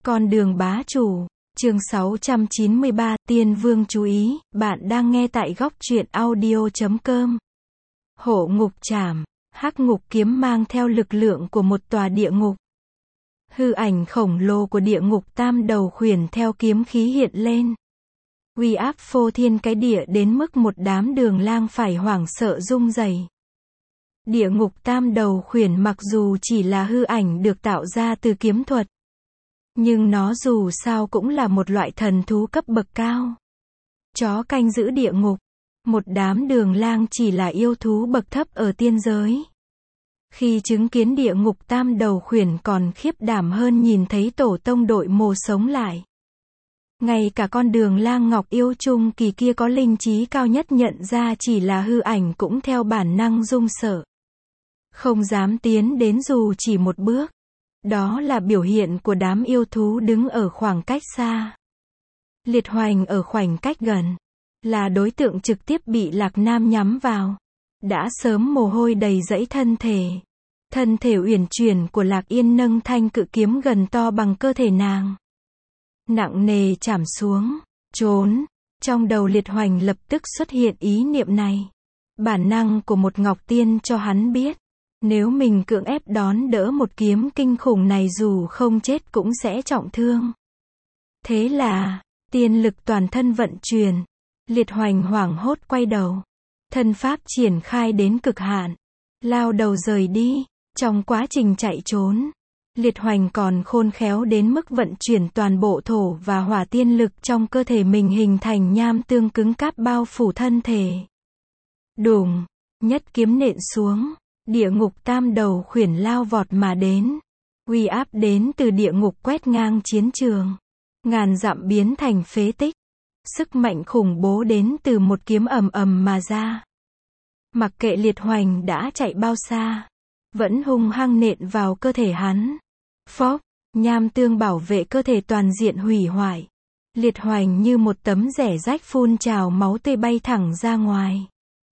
Con đường bá chủ, chương 693, Tiên Vương chú ý, bạn đang nghe tại góc truyện audio.com. Hổ ngục trảm, hắc ngục kiếm mang theo lực lượng của một tòa địa ngục. Hư ảnh khổng lồ của địa ngục tam đầu khuyển theo kiếm khí hiện lên. Uy áp phô thiên cái địa đến mức một đám đường lang phải hoảng sợ rung rẩy. Địa ngục tam đầu khuyển mặc dù chỉ là hư ảnh được tạo ra từ kiếm thuật, nhưng nó dù sao cũng là một loại thần thú cấp bậc cao. Chó canh giữ địa ngục, một đám đường lang chỉ là yêu thú bậc thấp ở tiên giới. Khi chứng kiến địa ngục tam đầu khuyển còn khiếp đảm hơn nhìn thấy tổ tông đội mồ sống lại. Ngay cả con đường lang ngọc yêu trung kỳ kia có linh trí cao nhất nhận ra chỉ là hư ảnh cũng theo bản năng run sợ. Không dám tiến đến dù chỉ một bước. Đó là biểu hiện của đám yêu thú đứng ở khoảng cách xa. Liệt Hoành ở khoảnh cách gần, là đối tượng trực tiếp bị Lạc Nam nhắm vào. Đã sớm mồ hôi đầy dẫy thân thể. Thân thể uyển chuyển của Lạc Yên nâng thanh cự kiếm gần to bằng cơ thể nàng. Nặng nề chạm xuống, trốn. Trong đầu Liệt Hoành lập tức xuất hiện ý niệm này. Bản năng của một Ngọc Tiên cho hắn biết. Nếu mình cưỡng ép đón đỡ một kiếm kinh khủng này dù không chết cũng sẽ trọng thương. Thế là, tiên lực toàn thân vận chuyển. Liệt Hoành hoảng hốt quay đầu. Thân pháp triển khai đến cực hạn. Lao đầu rời đi. Trong quá trình chạy trốn, Liệt Hoành còn khôn khéo đến mức vận chuyển toàn bộ thổ và hỏa tiên lực trong cơ thể mình hình thành nham tương cứng cáp bao phủ thân thể. Đùng, nhất kiếm nện xuống. Địa ngục tam đầu khuyển lao vọt mà đến. Uy áp đến từ địa ngục quét ngang chiến trường. Ngàn dặm biến thành phế tích. Sức mạnh khủng bố đến từ một kiếm ầm ầm mà ra. Mặc kệ Liệt Hoành đã chạy bao xa, vẫn hung hăng nện vào cơ thể hắn. Phốc, nham tương bảo vệ cơ thể toàn diện hủy hoại. Liệt Hoành như một tấm rẻ rách phun trào máu tươi bay thẳng ra ngoài.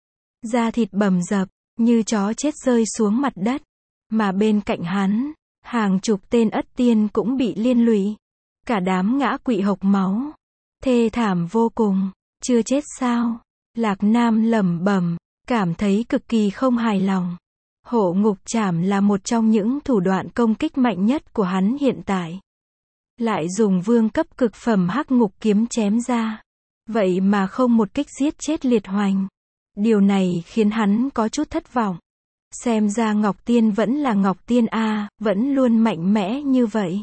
Da thịt bầm dập, như chó chết rơi xuống mặt đất. Mà bên cạnh hắn, hàng chục tên ất tiên cũng bị liên lụy. Cả đám ngã quỵ hộc máu. Thê thảm vô cùng. Chưa chết sao? Lạc Nam lẩm bẩm, cảm thấy cực kỳ không hài lòng. Hổ ngục trảm là một trong những thủ đoạn công kích mạnh nhất của hắn hiện tại. Lại dùng vương cấp cực phẩm hắc ngục kiếm chém ra. Vậy mà không một kích giết chết Liệt Hoành. Điều này khiến hắn có chút thất vọng. Xem ra Ngọc Tiên vẫn là Ngọc Tiên a, vẫn luôn mạnh mẽ như vậy.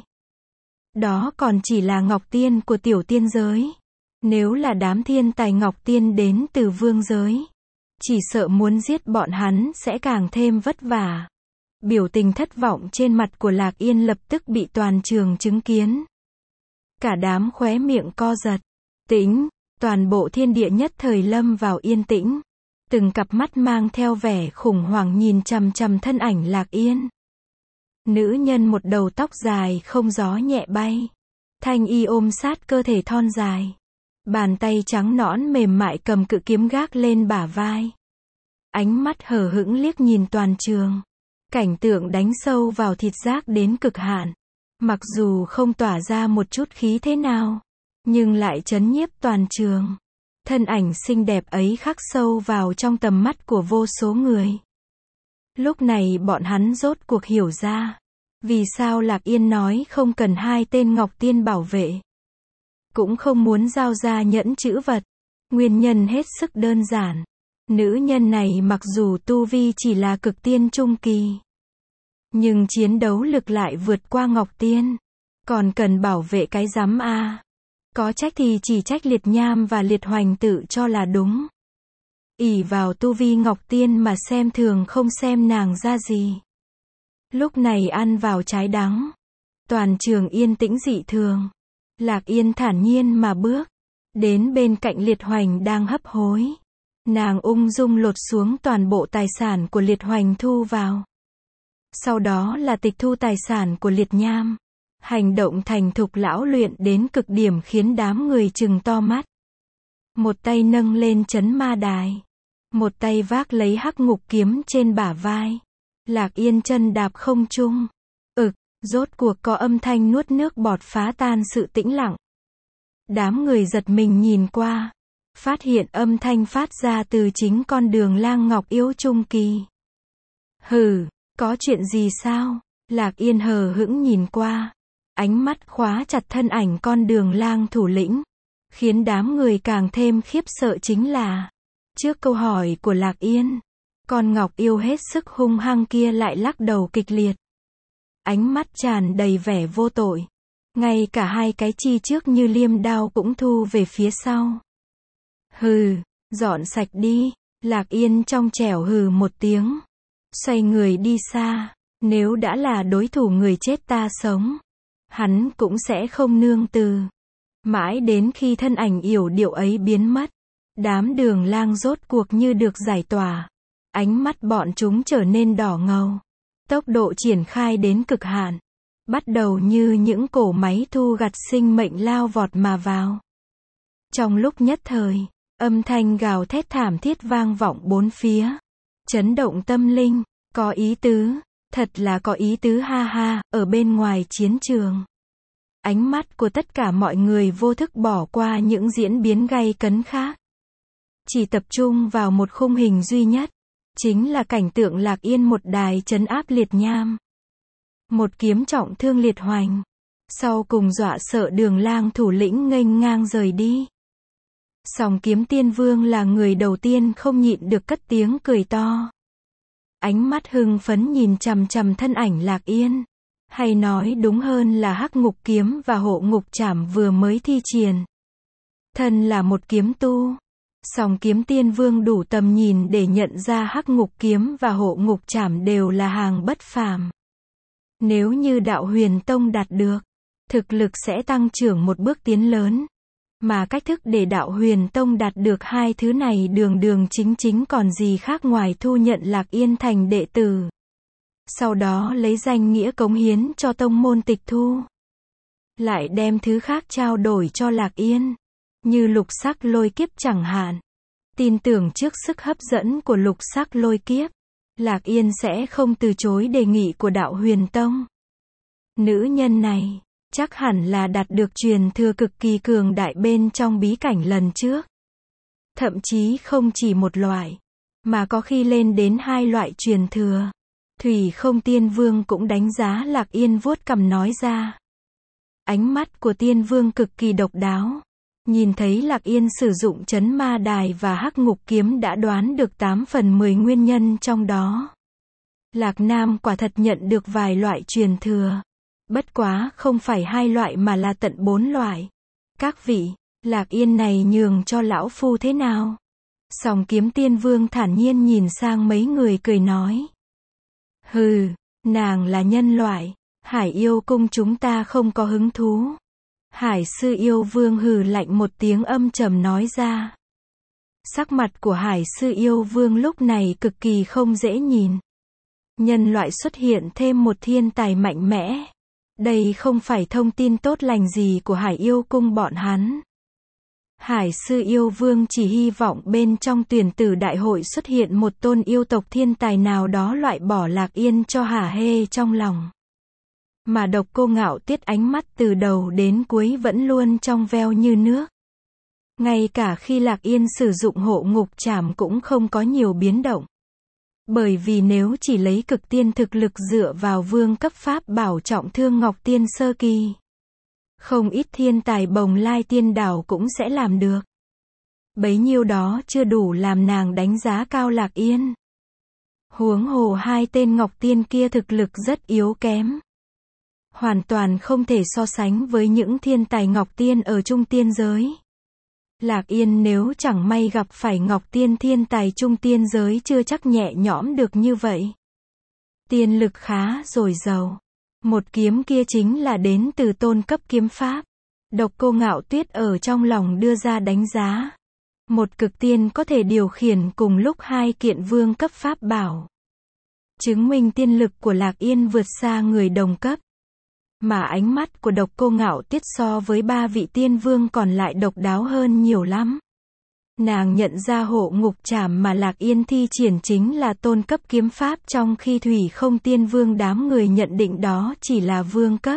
Đó còn chỉ là Ngọc Tiên của tiểu tiên giới. Nếu là đám thiên tài Ngọc Tiên đến từ vương giới, chỉ sợ muốn giết bọn hắn sẽ càng thêm vất vả. Biểu tình thất vọng trên mặt của Lạc Yên lập tức bị toàn trường chứng kiến. Cả đám khóe miệng co giật. Tĩnh, toàn bộ thiên địa nhất thời lâm vào yên tĩnh. Từng cặp mắt mang theo vẻ khủng hoảng nhìn chằm chằm thân ảnh Lạc Yên. Nữ nhân một đầu tóc dài không gió nhẹ bay. Thanh y ôm sát cơ thể thon dài. Bàn tay trắng nõn mềm mại cầm cự kiếm gác lên bả vai. Ánh mắt hờ hững liếc nhìn toàn trường. Cảnh tượng đánh sâu vào thịt giác đến cực hạn. Mặc dù không tỏa ra một chút khí thế nào, nhưng lại chấn nhiếp toàn trường. Thân ảnh xinh đẹp ấy khắc sâu vào trong tầm mắt của vô số người. Lúc này bọn hắn rốt cuộc hiểu ra. Vì sao Lạc Yên nói không cần hai tên Ngọc Tiên bảo vệ. Cũng không muốn giao ra nhẫn chữ vật. Nguyên nhân hết sức đơn giản. Nữ nhân này mặc dù tu vi chỉ là cực tiên trung kỳ, nhưng chiến đấu lực lại vượt qua Ngọc Tiên. Còn cần bảo vệ cái rắm a. Có trách thì chỉ trách Liệt Nham và Liệt Hoành tự cho là đúng. Ỷ vào tu vi Ngọc Tiên mà xem thường không xem nàng ra gì. Lúc này ăn vào trái đắng. Toàn trường yên tĩnh dị thường. Lạc Yên thản nhiên mà bước đến bên cạnh Liệt Hoành đang hấp hối. Nàng ung dung lột xuống toàn bộ tài sản của Liệt Hoành thu vào. Sau đó là tịch thu tài sản của Liệt Nham. Hành động thành thục lão luyện đến cực điểm khiến đám người trừng to mắt. Một tay nâng lên trấn ma đài. Một tay vác lấy hắc ngục kiếm trên bả vai. Lạc Yên chân đạp không trung. Rốt cuộc có âm thanh nuốt nước bọt phá tan sự tĩnh lặng. Đám người giật mình nhìn qua, phát hiện âm thanh phát ra từ chính con đường lang Ngọc Yêu trung kỳ. Hừ, có chuyện gì sao? Lạc Yên hờ hững nhìn qua, ánh mắt khóa chặt thân ảnh con đường lang thủ lĩnh. Khiến đám người càng thêm khiếp sợ chính là, trước câu hỏi của Lạc Yên, con Ngọc Yêu hết sức hung hăng kia lại lắc đầu kịch liệt. Ánh mắt tràn đầy vẻ vô tội. Ngay cả hai cái chi trước như liêm đao cũng thu về phía sau. Hừ, dọn sạch đi. Lạc Yên trong trẻo hừ một tiếng. Xoay người đi xa. Nếu đã là đối thủ người chết ta sống, hắn cũng sẽ không nương từ. Mãi đến khi thân ảnh yểu điệu ấy biến mất, đám đường lang rốt cuộc như được giải tỏa. Ánh mắt bọn chúng trở nên đỏ ngầu. Tốc độ triển khai đến cực hạn. Bắt đầu như những cỗ máy thu gặt sinh mệnh lao vọt mà vào. Trong lúc nhất thời, âm thanh gào thét thảm thiết vang vọng bốn phía. Chấn động tâm linh, có ý tứ, thật là có ý tứ ha ha, ở bên ngoài chiến trường. Ánh mắt của tất cả mọi người vô thức bỏ qua những diễn biến gay cấn khác. Chỉ tập trung vào một khung hình duy nhất. Chính là cảnh tượng Lạc Yên một đài trấn áp liệt nham. Một kiếm trọng thương liệt hoành. Sau cùng dọa sợ đường lang thủ lĩnh nghênh ngang rời đi. Song Kiếm Tiên Vương là người đầu tiên không nhịn được cất tiếng cười to. Ánh mắt hưng phấn nhìn chằm chằm thân ảnh Lạc Yên. Hay nói đúng hơn là Hắc Ngục Kiếm và Hộ Ngục Trảm vừa mới thi triển. Thân là một kiếm tu. Song Kiếm Tiên Vương đủ tầm nhìn để nhận ra Hắc Ngục Kiếm và Hộ Ngục Trảm đều là hàng bất phàm. Nếu như Đạo Huyền Tông đạt được, thực lực sẽ tăng trưởng một bước tiến lớn. Mà cách thức để Đạo Huyền Tông đạt được hai thứ này đường đường chính chính còn gì khác ngoài thu nhận Lạc Yên thành đệ tử. Sau đó lấy danh nghĩa cống hiến cho tông môn tịch thu. Lại đem thứ khác trao đổi cho Lạc Yên. Như lục sắc lôi kiếp chẳng hạn. Tin tưởng trước sức hấp dẫn của lục sắc lôi kiếp, Lạc Yên sẽ không từ chối đề nghị của Đạo Huyền Tông. Nữ nhân này, chắc hẳn là đạt được truyền thừa cực kỳ cường đại bên trong bí cảnh lần trước. Thậm chí không chỉ một loại, mà có khi lên đến hai loại truyền thừa. Thủy Không Tiên Vương cũng đánh giá Lạc Yên vuốt cằm nói ra. Ánh mắt của Tiên Vương cực kỳ độc đáo. Nhìn thấy Lạc Yên sử dụng Trấn Ma Đài và Hắc Ngục Kiếm đã đoán được 8 phần 10 nguyên nhân trong đó. Lạc Nam quả thật nhận được vài loại truyền thừa. Bất quá không phải hai loại mà là tận 4 loại. Các vị, Lạc Yên này nhường cho lão phu thế nào? Song Kiếm Tiên Vương thản nhiên nhìn sang mấy người cười nói. Hừ, nàng là nhân loại, Hải Yêu Cung chúng ta không có hứng thú. Hải Sư Yêu Vương hừ lạnh một tiếng âm trầm nói ra. Sắc mặt của Hải Sư Yêu Vương lúc này cực kỳ không dễ nhìn. Nhân loại xuất hiện thêm một thiên tài mạnh mẽ. Đây không phải thông tin tốt lành gì của Hải Yêu Cung bọn hắn. Hải Sư Yêu Vương chỉ hy vọng bên trong tuyển tử đại hội xuất hiện một tôn yêu tộc thiên tài nào đó loại bỏ Lạc Yên cho hả hê trong lòng. Mà Độc Cô Ngạo Tiết ánh mắt từ đầu đến cuối vẫn luôn trong veo như nước. Ngay cả khi Lạc Yên sử dụng Hộ Ngục Trảm cũng không có nhiều biến động. Bởi vì nếu chỉ lấy cực tiên thực lực dựa vào vương cấp pháp bảo trọng thương Ngọc Tiên sơ kỳ, không ít thiên tài Bồng Lai Tiên Đảo cũng sẽ làm được. Bấy nhiêu đó chưa đủ làm nàng đánh giá cao Lạc Yên. Huống hồ hai tên Ngọc Tiên kia thực lực rất yếu kém. Hoàn toàn không thể so sánh với những thiên tài Ngọc Tiên ở Trung Tiên giới. Lạc Yên nếu chẳng may gặp phải Ngọc Tiên thiên tài Trung Tiên giới chưa chắc nhẹ nhõm được như vậy. Tiên lực khá dồi dào. Một kiếm kia chính là đến từ tôn cấp kiếm pháp. Độc Cô Ngạo Tuyết ở trong lòng đưa ra đánh giá. Một cực tiên có thể điều khiển cùng lúc hai kiện vương cấp pháp bảo. Chứng minh tiên lực của Lạc Yên vượt xa người đồng cấp. Mà ánh mắt của Độc Cô Ngạo Tiết so với ba vị tiên vương còn lại độc đáo hơn nhiều lắm. Nàng nhận ra hộ ngục trảm mà Lạc Yên thi triển chính là tôn cấp kiếm pháp, trong khi Thủy Không Tiên Vương đám người nhận định đó chỉ là vương cấp.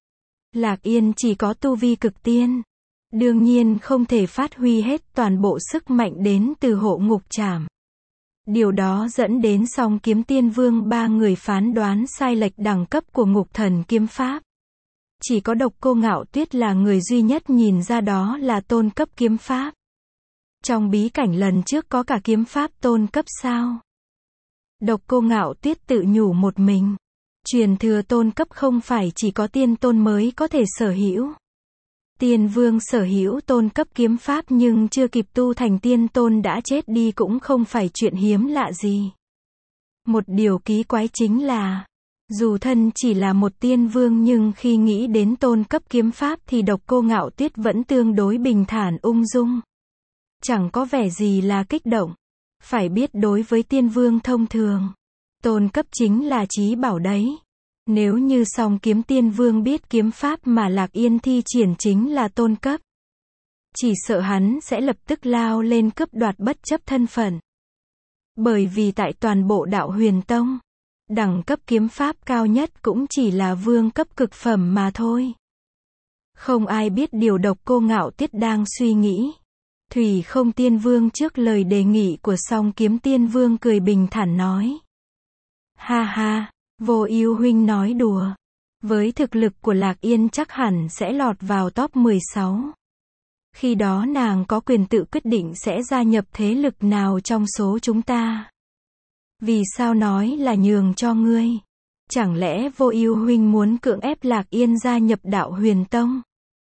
Lạc Yên chỉ có tu vi cực tiên, đương nhiên không thể phát huy hết toàn bộ sức mạnh đến từ hộ ngục trảm. Điều đó dẫn đến Song Kiếm Tiên Vương ba người phán đoán sai lệch đẳng cấp của ngục thần kiếm pháp. Chỉ có Độc Cô Ngạo Tuyết là người duy nhất nhìn ra đó là tôn cấp kiếm pháp. Trong bí cảnh lần trước có cả kiếm pháp tôn cấp sao? Độc Cô Ngạo Tuyết tự nhủ một mình. Truyền thừa tôn cấp không phải chỉ có tiên tôn mới có thể sở hữu. Tiên Vương sở hữu tôn cấp kiếm pháp nhưng chưa kịp tu thành tiên tôn đã chết đi cũng không phải chuyện hiếm lạ gì. Một điều kỳ quái chính là, dù thân chỉ là một tiên vương nhưng khi nghĩ đến tôn cấp kiếm pháp thì Độc Cô Ngạo Tuyết vẫn tương đối bình thản ung dung. Chẳng có vẻ gì là kích động. Phải biết đối với tiên vương thông thường, tôn cấp chính là chí bảo đấy. Nếu như Song Kiếm Tiên Vương biết kiếm pháp mà Lạc Yên thi triển chính là tôn cấp, chỉ sợ hắn sẽ lập tức lao lên cướp đoạt bất chấp thân phận. Bởi vì tại toàn bộ Đạo Huyền Tông, đẳng cấp kiếm pháp cao nhất cũng chỉ là vương cấp cực phẩm mà thôi. Không ai biết điều Độc Cô Ngạo Tuyết đang suy nghĩ. Thủy Không Tiên Vương trước lời đề nghị của Song Kiếm Tiên Vương cười bình thản nói. Ha ha, Vô Ưu huynh nói đùa. Với thực lực của Lạc Yên chắc hẳn sẽ lọt vào top 16. Khi đó nàng có quyền tự quyết định sẽ gia nhập thế lực nào trong số chúng ta. Vì sao nói là nhường cho ngươi? Chẳng lẽ Vô Ưu huynh muốn cưỡng ép Lạc Yên gia nhập Đạo Huyền Tông?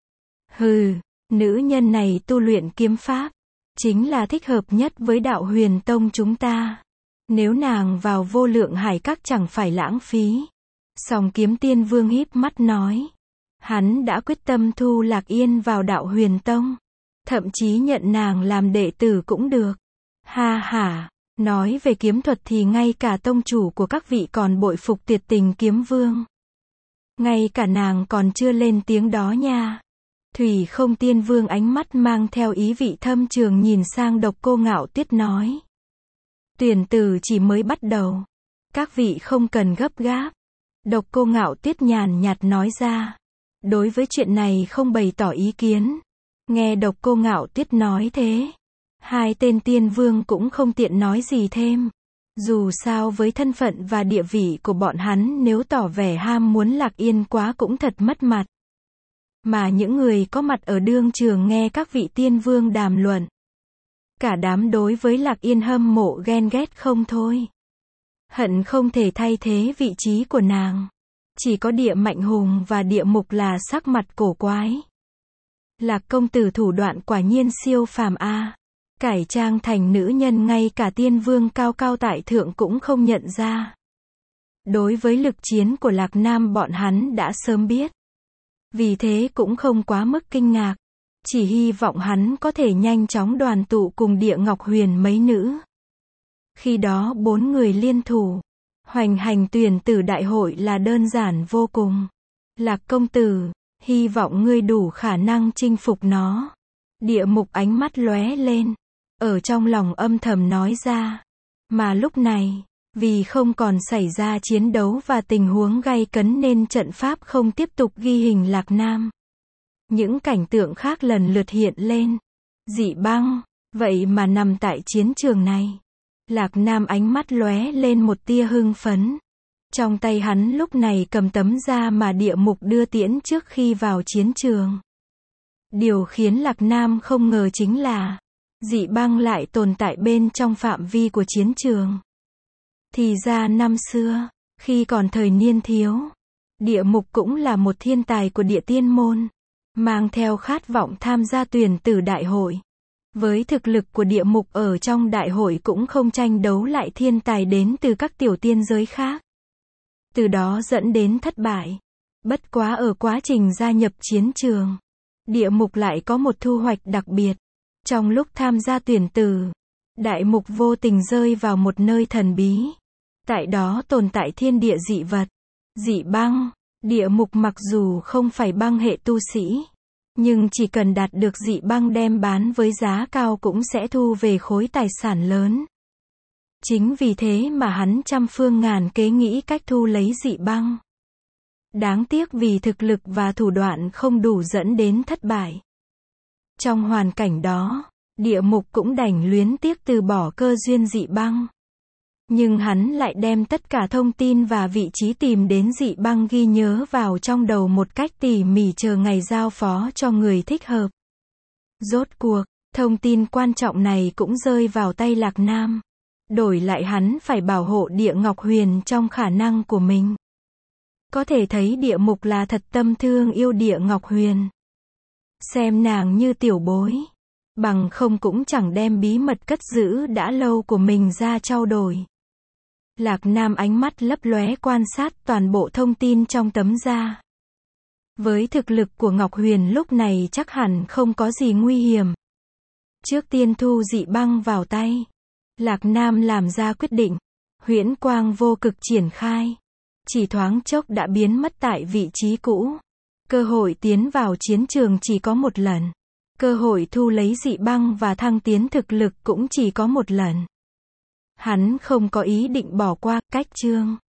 Hừ, nữ nhân này tu luyện kiếm pháp, chính là thích hợp nhất với Đạo Huyền Tông chúng ta. Nếu nàng vào Vô Lượng Hải Các chẳng phải lãng phí. Song Kiếm Tiên Vương híp mắt nói. Hắn đã quyết tâm thu Lạc Yên vào Đạo Huyền Tông. Thậm chí nhận nàng làm đệ tử cũng được. Ha ha, nói về kiếm thuật thì ngay cả tông chủ của các vị còn bội phục Tuyệt Tình Kiếm Vương. Ngay cả nàng còn chưa lên tiếng đó nha. Thủy Không Tiên Vương ánh mắt mang theo ý vị thâm trường nhìn sang Độc Cô Ngạo Tuyết nói. Tuyển tử chỉ mới bắt đầu. Các vị không cần gấp gáp. Độc Cô Ngạo Tuyết nhàn nhạt nói ra. Đối với chuyện này không bày tỏ ý kiến. Nghe Độc Cô Ngạo Tuyết nói thế, hai tên tiên vương cũng không tiện nói gì thêm. Dù sao với thân phận và địa vị của bọn hắn nếu tỏ vẻ ham muốn Lạc Yên quá cũng thật mất mặt. Mà những người có mặt ở đương trường nghe các vị tiên vương đàm luận, cả đám đối với Lạc Yên hâm mộ ghen ghét không thôi. Hận không thể thay thế vị trí của nàng. Chỉ có Địa Mạnh Hùng và Địa Mục là sắc mặt cổ quái. Lạc công tử thủ đoạn quả nhiên siêu phàm a. Cải trang thành nữ nhân ngay cả tiên vương cao cao tại thượng cũng không nhận ra. Đối với lực chiến của Lạc Nam bọn hắn đã sớm biết. Vì thế cũng không quá mức kinh ngạc. Chỉ hy vọng hắn có thể nhanh chóng đoàn tụ cùng Địa Ngọc Huyền mấy nữ. Khi đó 4 người liên thủ, hoành hành tuyển tử đại hội là đơn giản vô cùng. Lạc công tử, hy vọng ngươi đủ khả năng chinh phục nó. Địa Mục ánh mắt lóe lên, ở trong lòng âm thầm nói ra. Mà lúc này, vì không còn xảy ra chiến đấu và tình huống gay cấn nên trận pháp không tiếp tục ghi hình Lạc Nam. Những cảnh tượng khác lần lượt hiện lên. Dị Băng, vậy mà nằm tại chiến trường này. Lạc Nam ánh mắt lóe lên một tia hưng phấn. Trong tay hắn lúc này cầm tấm da mà Địa Mục đưa tiễn trước khi vào chiến trường. Điều khiến Lạc Nam không ngờ chính là, Dị Băng lại tồn tại bên trong phạm vi của chiến trường. Thì ra năm xưa, khi còn thời niên thiếu, Địa Mục cũng là một thiên tài của Địa Tiên môn, mang theo khát vọng tham gia tuyển tử đại hội. Với thực lực của Địa Mục ở trong đại hội cũng không tranh đấu lại thiên tài đến từ các tiểu tiên giới khác. Từ đó dẫn đến thất bại. Bất quá ở quá trình gia nhập chiến trường, Địa Mục lại có một thu hoạch đặc biệt. Trong lúc tham gia tuyển tử, Đại Mục vô tình rơi vào một nơi thần bí. Tại đó tồn tại thiên địa dị vật, dị băng. Địa Mục mặc dù không phải băng hệ tu sĩ, Nhưng chỉ cần đạt được dị băng đem bán với giá cao cũng sẽ thu về khối tài sản lớn. Chính vì thế mà hắn trăm phương ngàn kế nghĩ cách thu lấy dị băng. Đáng tiếc vì thực lực và thủ đoạn không đủ dẫn đến thất bại. Trong hoàn cảnh đó, Địa Mục cũng đành luyến tiếc từ bỏ cơ duyên dị băng. Nhưng hắn lại đem tất cả thông tin và vị trí tìm đến dị băng ghi nhớ vào trong đầu một cách tỉ mỉ chờ ngày giao phó cho người thích hợp. Rốt cuộc, thông tin quan trọng này cũng rơi vào tay Lạc Nam. Đổi lại hắn phải bảo hộ Địa Ngọc Huyền trong khả năng của mình. Có thể thấy Địa Mục là thật tâm thương yêu Địa Ngọc Huyền. Xem nàng như tiểu bối. Bằng không cũng chẳng đem bí mật cất giữ đã lâu của mình ra trao đổi. Lạc Nam ánh mắt lấp lóe quan sát toàn bộ thông tin trong tấm da. Với thực lực của Ngọc Huyền lúc này chắc hẳn không có gì nguy hiểm. Trước tiên thu dị băng vào tay, Lạc Nam làm ra quyết định. Huyễn quang vô cực triển khai. Chỉ thoáng chốc đã biến mất tại vị trí cũ. Cơ hội tiến vào chiến trường chỉ có một lần. Cơ hội thu lấy dị băng và thăng tiến thực lực cũng chỉ có một lần. Hắn không có ý định bỏ qua. Cách chương